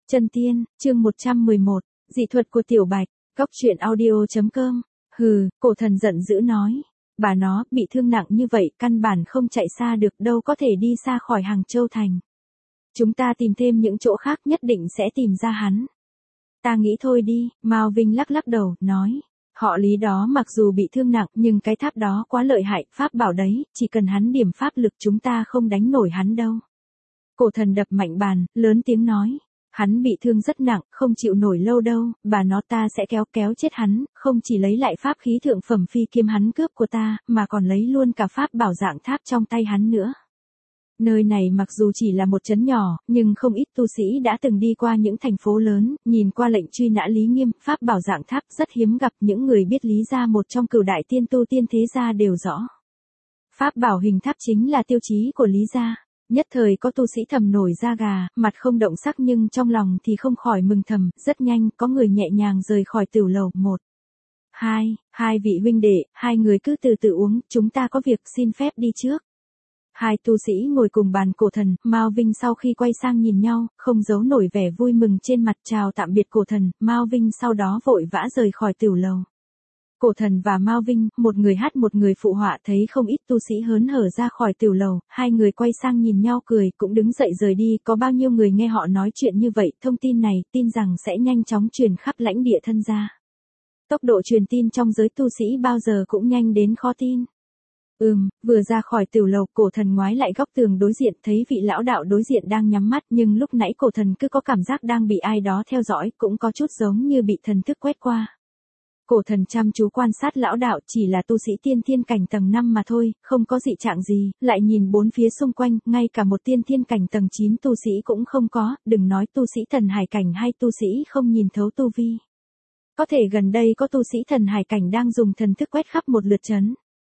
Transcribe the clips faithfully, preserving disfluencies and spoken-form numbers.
Chân tiên, chương một trăm mười một, dị thuật của Tiểu Bạch, góc truyện audio chấm com. Hừ, cổ thần giận dữ nói. Bà nó, bị thương nặng như vậy, căn bản không chạy xa được, đâu có thể đi xa khỏi Hàng Châu Thành. Chúng ta tìm thêm những chỗ khác, nhất định sẽ tìm ra hắn. Ta nghĩ thôi đi, Mao Vinh lắc lắc đầu, nói. Họ Lý đó mặc dù bị thương nặng, nhưng cái tháp đó quá lợi hại, pháp bảo đấy, chỉ cần hắn điểm pháp lực chúng ta không đánh nổi hắn đâu. Cổ thần đập mạnh bàn, lớn tiếng nói. Hắn bị thương rất nặng, không chịu nổi lâu đâu, bà nó ta sẽ kéo kéo chết hắn, không chỉ lấy lại pháp khí thượng phẩm phi kiếm hắn cướp của ta, mà còn lấy luôn cả pháp bảo dạng tháp trong tay hắn nữa. Nơi này mặc dù chỉ là một trấn nhỏ, nhưng không ít tu sĩ đã từng đi qua những thành phố lớn, nhìn qua lệnh truy nã Lý Nghiêm, pháp bảo dạng tháp rất hiếm gặp, những người biết Lý gia một trong cửu đại tiên tu tiên thế gia đều rõ. Pháp bảo hình tháp chính là tiêu chí của Lý gia. Nhất thời có tu sĩ thầm nổi da gà, mặt không động sắc nhưng trong lòng thì không khỏi mừng thầm, rất nhanh, có người nhẹ nhàng rời khỏi tửu lầu, một. Hai, hai vị huynh đệ, hai người cứ từ từ uống, chúng ta có việc xin phép đi trước. Hai tu sĩ ngồi cùng bàn cổ thần, Mao Vinh sau khi quay sang nhìn nhau, không giấu nổi vẻ vui mừng trên mặt chào tạm biệt cổ thần, Mao Vinh sau đó vội vã rời khỏi tửu lầu. Cổ thần và Mao Vinh, một người hát một người phụ họa thấy không ít tu sĩ hớn hở ra khỏi tửu lầu, hai người quay sang nhìn nhau cười, cũng đứng dậy rời đi, có bao nhiêu người nghe họ nói chuyện như vậy, thông tin này, tin rằng sẽ nhanh chóng truyền khắp lãnh địa thân gia. Tốc độ truyền tin trong giới tu sĩ bao giờ cũng nhanh đến khó tin. Ừm, vừa ra khỏi tửu lầu, cổ thần ngoái lại góc tường đối diện, thấy vị lão đạo đối diện đang nhắm mắt, nhưng lúc nãy cổ thần cứ có cảm giác đang bị ai đó theo dõi, cũng có chút giống như bị thần thức quét qua. Cổ thần chăm chú quan sát lão đạo, chỉ là tu sĩ tiên thiên cảnh tầng năm mà thôi, không có dị trạng gì, lại nhìn bốn phía xung quanh, ngay cả một tiên thiên cảnh tầng chín tu sĩ cũng không có, đừng nói tu sĩ thần hải cảnh hay tu sĩ không nhìn thấu tu vi. Có thể gần đây có tu sĩ thần hải cảnh đang dùng thần thức quét khắp một lượt trấn.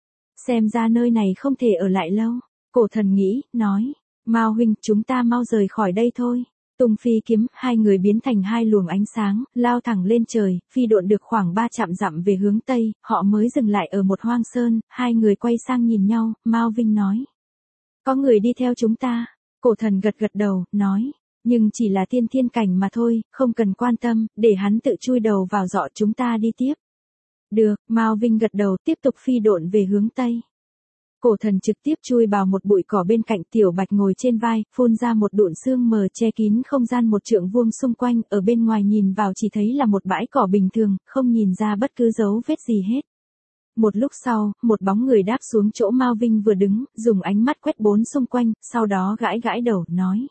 Xem ra nơi này không thể ở lại lâu, cổ thần nghĩ, nói, Mao huynh, chúng ta mau rời khỏi đây thôi. Tung phi kiếm, hai người biến thành hai luồng ánh sáng, lao thẳng lên trời, phi độn được khoảng ba trăm dặm về hướng Tây, họ mới dừng lại ở một hoang sơn, hai người quay sang nhìn nhau, Mao Vinh nói. Có người đi theo chúng ta, cổ thần gật gật đầu, nói, nhưng chỉ là tiên thiên cảnh mà thôi, không cần quan tâm, để hắn tự chui đầu vào giọ chúng ta đi tiếp. Được, Mao Vinh gật đầu tiếp tục phi độn về hướng Tây. Cổ thần trực tiếp chui vào một bụi cỏ bên cạnh, Tiểu Bạch ngồi trên vai, phun ra một đụn sương mờ che kín không gian một trượng vuông xung quanh, ở bên ngoài nhìn vào chỉ thấy là một bãi cỏ bình thường, không nhìn ra bất cứ dấu vết gì hết. Một lúc sau, một bóng người đáp xuống chỗ Mao Vinh vừa đứng, dùng ánh mắt quét bốn xung quanh, sau đó gãi gãi đầu, nói.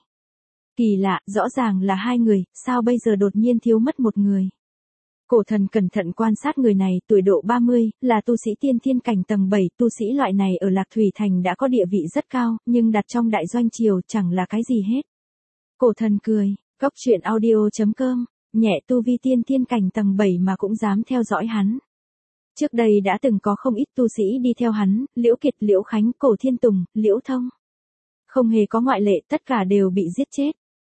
Kỳ lạ, rõ ràng là hai người, sao bây giờ đột nhiên thiếu mất một người. Cổ thần cẩn thận quan sát người này, tuổi độ ba mươi, là tu sĩ tiên thiên cảnh tầng bảy, tu sĩ loại này ở Lạc Thủy Thành đã có địa vị rất cao, nhưng đặt trong đại doanh triều chẳng là cái gì hết. Cổ thần cười, góc truyện audio chấm com, nhẹ tu vi tiên thiên cảnh tầng bảy mà cũng dám theo dõi hắn. Trước đây đã từng có không ít tu sĩ đi theo hắn, Liễu Kiệt, Liễu Khánh, Cổ Thiên Tùng, Liễu Thông. Không hề có ngoại lệ, tất cả đều bị giết chết.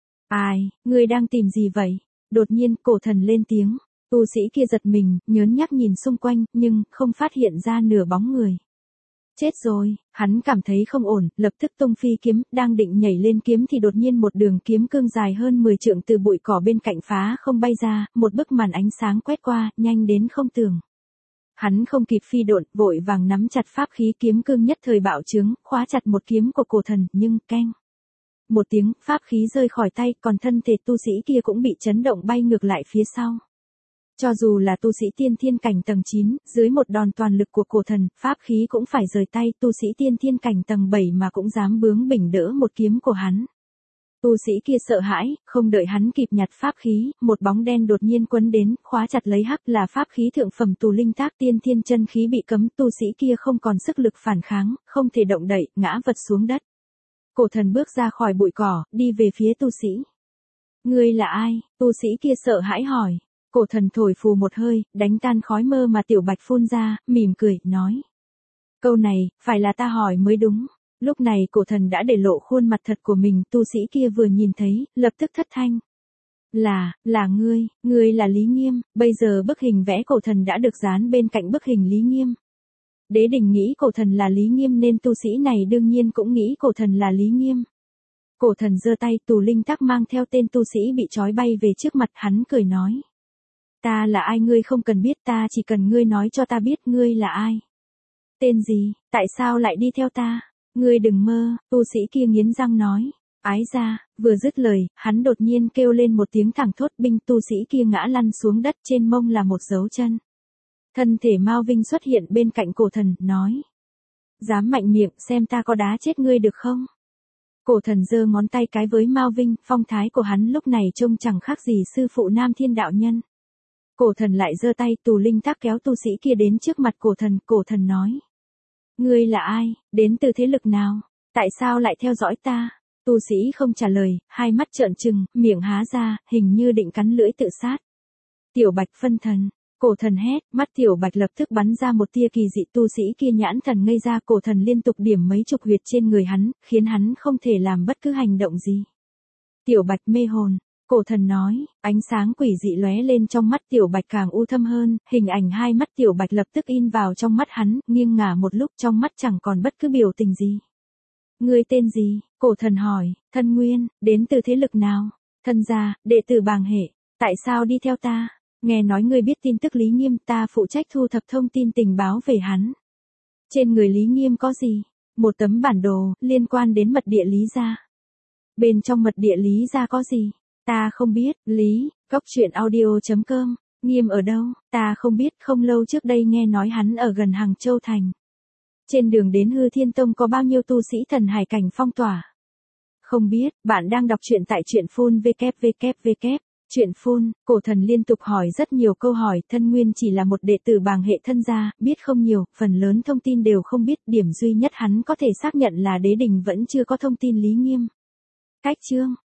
Ai, ngươi đang tìm gì vậy? Đột nhiên, cổ thần lên tiếng. Tu sĩ kia giật mình, nhớn nhác nhìn xung quanh, nhưng không phát hiện ra nửa bóng người. Chết rồi, hắn cảm thấy không ổn, lập tức tung phi kiếm, đang định nhảy lên kiếm thì đột nhiên một đường kiếm cương dài hơn mười trượng từ bụi cỏ bên cạnh phá không bay ra, một bức màn ánh sáng quét qua, nhanh đến không tưởng. Hắn không kịp phi độn, vội vàng nắm chặt pháp khí, kiếm cương nhất thời bạo trướng, khóa chặt một kiếm của cổ thần, nhưng keng. Một tiếng, pháp khí rơi khỏi tay, còn thân thể tu sĩ kia cũng bị chấn động bay ngược lại phía sau. Cho dù là tu sĩ tiên thiên cảnh tầng chín, dưới một đòn toàn lực của cổ thần, pháp khí cũng phải rời tay, tu sĩ tiên thiên cảnh tầng bảy mà cũng dám bướng bỉnh đỡ một kiếm của hắn. Tu sĩ kia sợ hãi, không đợi hắn kịp nhặt pháp khí, một bóng đen đột nhiên quấn đến, khóa chặt lấy hắc, là pháp khí thượng phẩm tù linh tác, tiên thiên chân khí bị cấm, tu sĩ kia không còn sức lực phản kháng, không thể động đậy, ngã vật xuống đất. Cổ thần bước ra khỏi bụi cỏ, đi về phía tu sĩ. Ngươi là ai? Tu sĩ kia sợ hãi hỏi. Cổ thần thổi phù một hơi, đánh tan khói mơ mà Tiểu Bạch phun ra, mỉm cười, nói. Câu này, phải là ta hỏi mới đúng. Lúc này cổ thần đã để lộ khuôn mặt thật của mình, tu sĩ kia vừa nhìn thấy, lập tức thất thanh. Là, là ngươi, ngươi là Lý Nghiêm, bây giờ bức hình vẽ cổ thần đã được dán bên cạnh bức hình Lý Nghiêm. Đế Đình nghĩ cổ thần là Lý Nghiêm nên tu sĩ này đương nhiên cũng nghĩ cổ thần là Lý Nghiêm. Cổ thần giơ tay, Tù Linh Tắc mang theo tên tu sĩ bị trói bay về trước mặt hắn cười nói. Ta là ai ngươi không cần biết, ta chỉ cần ngươi nói cho ta biết ngươi là ai. Tên gì, tại sao lại đi theo ta? Ngươi đừng mơ, tu sĩ kia nghiến răng nói. Ái ra, vừa dứt lời, hắn đột nhiên kêu lên một tiếng thẳng thốt, binh tu sĩ kia ngã lăn xuống đất, trên mông là một dấu chân. Thân thể Mao Vinh xuất hiện bên cạnh cổ thần, nói. Dám mạnh miệng, xem ta có đá chết ngươi được không? Cổ thần giơ ngón tay cái với Mao Vinh, phong thái của hắn lúc này trông chẳng khác gì sư phụ Nam Thiên đạo nhân. Cổ thần lại giơ tay, Tù Linh Tắc kéo tu sĩ kia đến trước mặt cổ thần, cổ thần nói. Ngươi là ai, đến từ thế lực nào, tại sao lại theo dõi ta? Tu sĩ không trả lời, hai mắt trợn trừng, miệng há ra, hình như định cắn lưỡi tự sát. Tiểu Bạch phân thần, cổ thần hét, mắt Tiểu Bạch lập tức bắn ra một tia kỳ dị, tu sĩ kia nhãn thần ngây ra, cổ thần liên tục điểm mấy chục huyệt trên người hắn, khiến hắn không thể làm bất cứ hành động gì. Tiểu Bạch mê hồn. Cổ thần nói, ánh sáng quỷ dị lóe lên trong mắt Tiểu Bạch càng u thâm hơn, hình ảnh hai mắt Tiểu Bạch lập tức in vào trong mắt hắn, nghiêng ngả một lúc trong mắt chẳng còn bất cứ biểu tình gì. Ngươi tên gì? Cổ thần hỏi, thân nguyên, đến từ thế lực nào? Thân gia, đệ tử Bàng Hệ, tại sao đi theo ta? Nghe nói ngươi biết tin tức Lý Nghiêm, ta phụ trách thu thập thông tin tình báo về hắn. Trên người Lý Nghiêm có gì? Một tấm bản đồ, liên quan đến mật địa Lý gia. Bên trong mật địa Lý gia có gì? Ta không biết, Lý, Cốc Truyện Audio chấm com, Nghiêm ở đâu, ta không biết, không lâu trước đây nghe nói hắn ở gần Hàng Châu Thành. Trên đường đến Hư Thiên Tông có bao nhiêu tu sĩ thần hải cảnh phong tỏa? Không biết, bạn đang đọc truyện tại truyện phun www. Truyện phun, cổ thần liên tục hỏi rất nhiều câu hỏi, thân nguyên chỉ là một đệ tử Bàng Hệ thân gia, biết không nhiều, phần lớn thông tin đều không biết, điểm duy nhất hắn có thể xác nhận là đế đình vẫn chưa có thông tin Lý Nghiêm. Cách chương